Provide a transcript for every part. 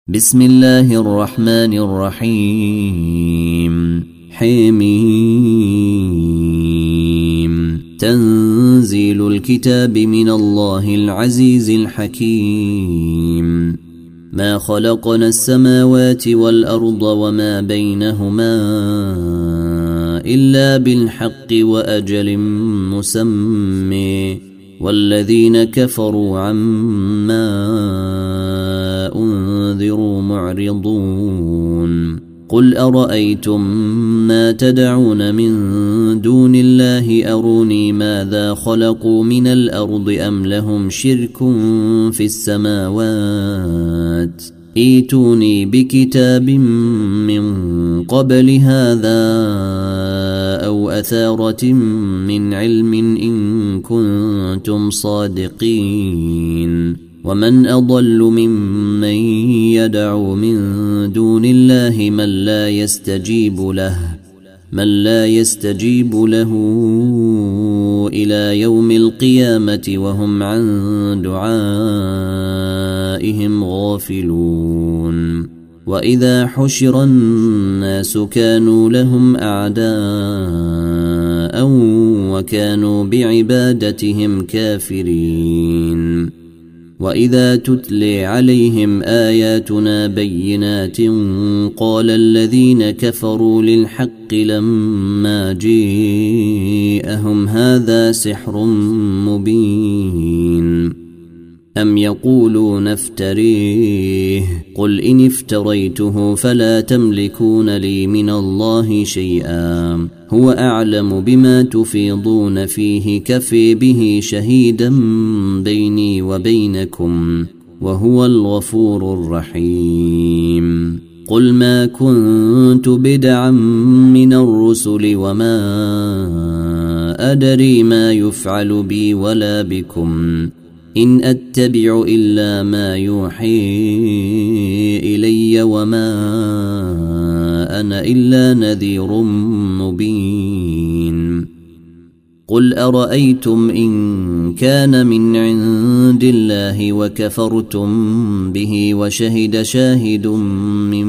بسم الله الرحمن الرحيم حميم تنزيل الكتاب من الله العزيز الحكيم ما خلقنا السماوات والأرض وما بينهما إلا بالحق وأجل مسمى والذين كفروا عما أنذروا معرضون قل أرأيتم ما تدعون من دون الله أروني ماذا خلقوا من الأرض أم لهم شرك في السماوات ائتوني بكتاب من قبل هذا أو أثارة من علم إن كنتم صادقين ومن أضل ممن يدعو من دون الله من لا يستجيب له إلى يوم القيامة وهم عن دعائهم غافلون وإذا حشر الناس كانوا لهم أعداء وكانوا بعبادتهم كافرين وإذا تتلي عليهم آياتنا بينات قال الذين كفروا للحق لما جاءهم هذا سحر مبين أم يقولون افتريه قل إن افتريته فلا تملكون لي من الله شيئا هو أعلم بما تفيضون فيه كفي به شهيدا بيني وبينكم وهو الغفور الرحيم قل ما كنت بدعا من الرسل وما أدري ما يفعل بي ولا بكم إن أتبع إلا ما يوحي إلي وما أنا إلا نذير مبين قل أرأيتم إن كان من عند الله وكفرتم به وشهد شاهد من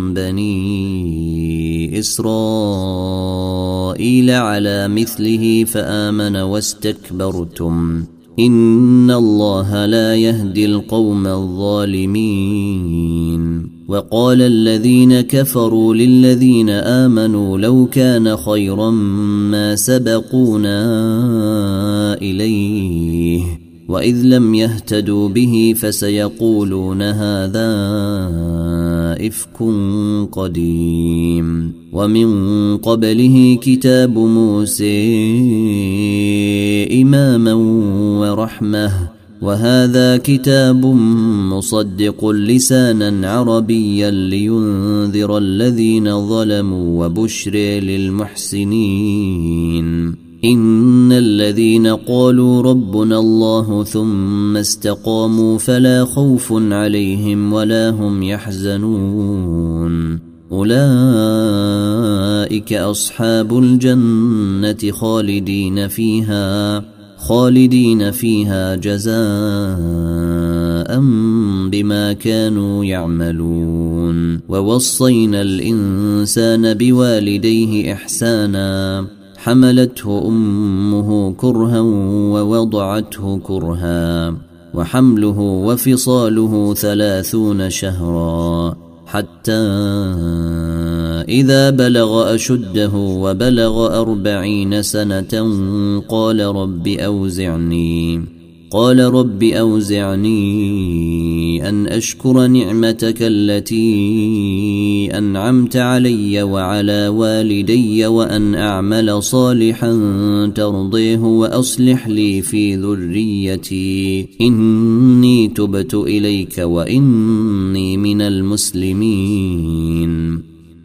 بني إسرائيل على مثله فآمن واستكبرتم إن الله لا يهدي القوم الظالمين وقال الذين كفروا للذين آمنوا لو كان خيرا ما سبقونا إليه وإذ لم يهتدوا به فسيقولون هذا إفك قديم ومن قبله كتاب موسى إماما ورحمة وهذا كتاب مصدق لسانا عربيا لينذر الذين ظلموا وبشر للمحسنين إن الذين قالوا ربنا الله ثم استقاموا فلا خوف عليهم ولا هم يحزنون أولئك أصحاب الجنة خالدين فيها جزاء بما كانوا يعملون ووصينا الإنسان بوالديه إحسانا حملته أمه كرها ووضعته كرها وحمله وفصاله 30 شهرا حتى إذا بلغ أشده وبلغ 40 سنة قال رب أوزعني أن أشكر نعمتك التي أنعمت علي وعلى والدي وأن أعمل صالحا ترضيه وأصلح لي في ذريتي إني تبت إليك وإني من المسلمين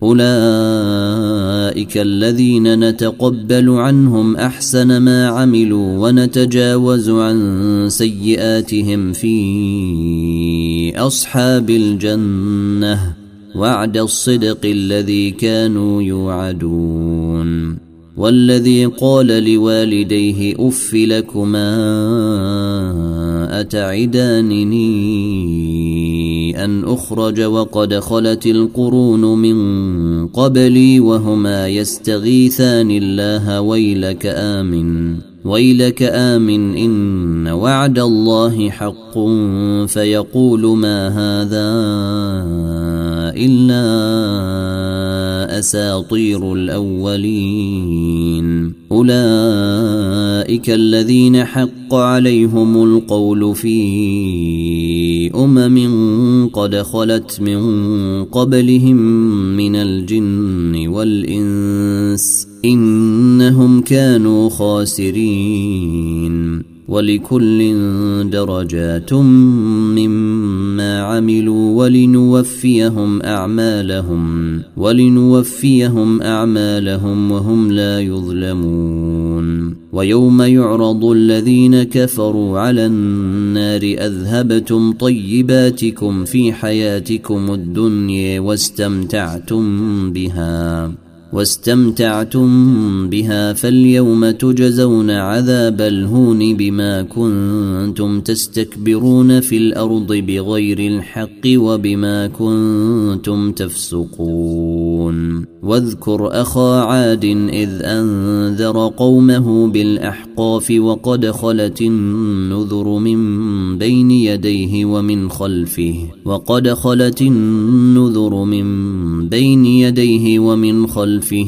أولئك الذين نتقبل عنهم أحسن ما عملوا ونتجاوز عن سيئاتهم في أصحاب الجنة وعد الصدق الذي كانوا يوعدون والذي قال لوالديه أف لكما أتعدانني أن أخرج وقد خلت القرون من قبلي وهما يستغيثان الله ويلك آمن إن وعد الله حق فيقول ما هذا إلا أساطير الأولين أولئك الذين حق عليهم القول في قد خلت من قبلهم من الجن والإنس إنهم كانوا خاسرين ولكل درجات مما عملوا ولنوفيهم أعمالهم وهم لا يظلمون ويوم يعرض الذين كفروا على النار أذهبتم طيباتكم في حياتكم الدنيا واستمتعتم بها فاليوم تجزون عذاب الهون بما كنتم تستكبرون في الأرض بغير الحق وبما كنتم تفسقون واذكر أخا عاد إذ أنذر قومه بالأحقاف وقد خلت النذر من بين يديه ومن خلفه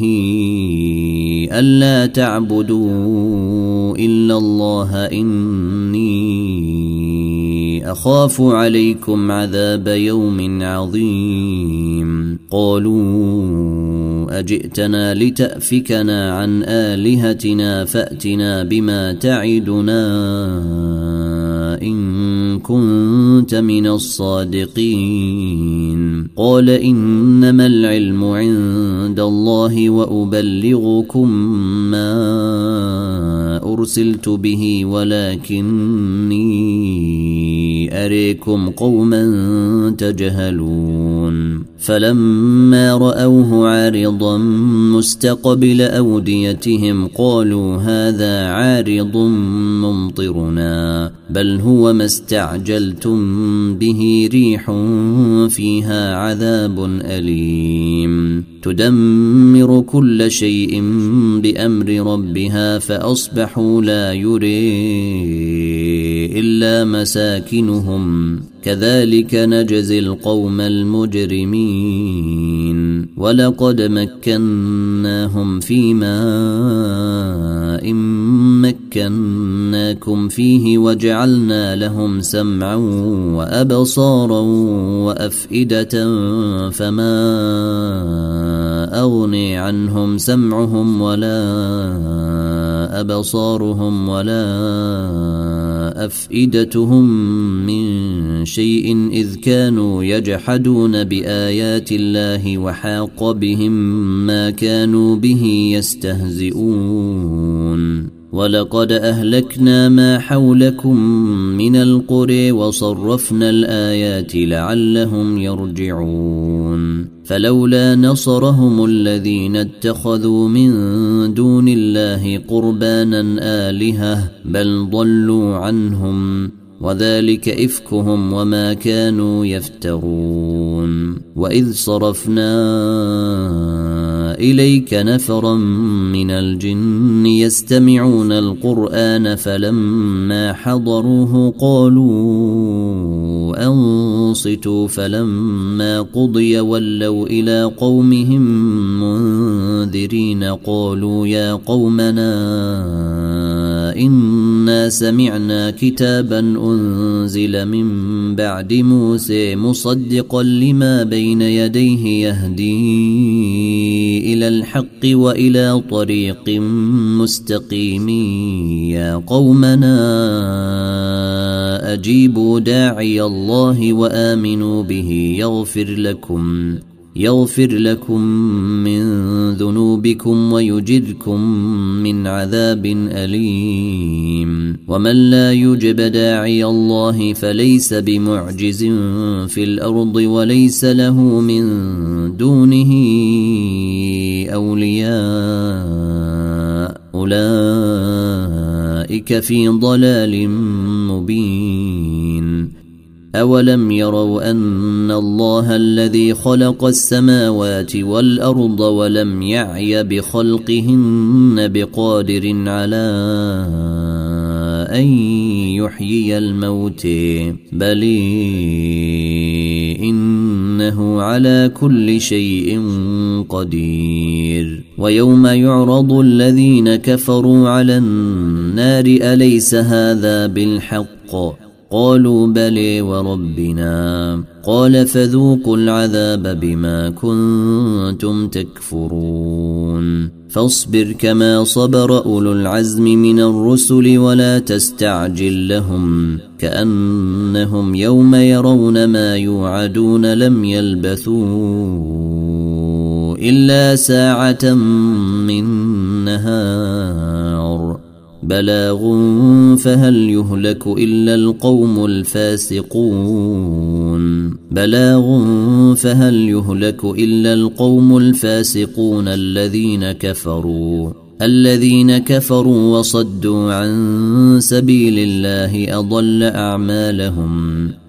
ألا تعبدوا إلا الله إني أخاف عليكم عذاب يوم عظيم قالوا أجئتنا لتأفكنا عن آلهتنا فأتنا بما تعدنا إن كنت من الصادقين قال إنما العلم عند الله وأبلغكم ما أرسلت به ولكني أريكم قوما تجهلون فلما رأوه عارضا مستقبل أوديتهم قالوا هذا عارض ممطرنا بل هو ما استعجلتم به ريح فيها عذاب أليم تدمر كل شيء بأمر ربها فأصبحوا لا يري إلا مساكنهم كذلك نجزي القوم المجرمين ولقد مكناهم في ماء مكناكم فيه وجعلنا لهم سمعا وأبصارا وأفئدة فما أغني عنهم سمعهم ولا أبصارهم ولا أفئدتهم من شيء إذ كانوا يجحدون بآيات الله وحاق بهم ما كانوا به يستهزئون ولقد أهلكنا ما حولكم من القرى وصرفنا الآيات لعلهم يرجعون فلولا نصرهم الذين اتخذوا من دون الله قربانا آلهة بل ضلوا عنهم وذلك إفكهم وما كانوا يفترون وإذ صرفنا إليك نفرا من الجن يستمعون القرآن فلما حضروه قالوا أنصتوا فلما قضي ولوا إلى قومهم منذرين قالوا يا قومنا إنا سمعنا كتابا أنزل من بعد موسى مصدقا لما بين يديه يهدي إلى الحق وإلى طريق مستقيم يا قومنا أجيبوا داعي الله وآمنوا به يغفر لكم من ذنوبكم ويجركم من عذاب أليم ومن لا يجب داعي الله فليس بمعجز في الأرض وليس له من دونه أولياء أولئك في ضلال مبين أولم يروا أن الله الذي خلق السماوات والأرض ولم يعي بخلقهن بقادر على أن يحيي الموت بل إنه على كل شيء قدير. ويوم يعرض الذين كفروا على النار أليس هذا بالحق؟ قالوا بلى وربنا قال فذوقوا العذاب بما كنتم تكفرون. فاصبر كما صبر أولو العزم من الرسل ولا تستعجل لهم كأنهم يوم يرون ما يوعدون لم يلبثوا إلا ساعة من نهار بلاغ فهل يهلك إلا القوم الفاسقون الذين كفروا وصدوا عن سبيل الله أضل أعمالهم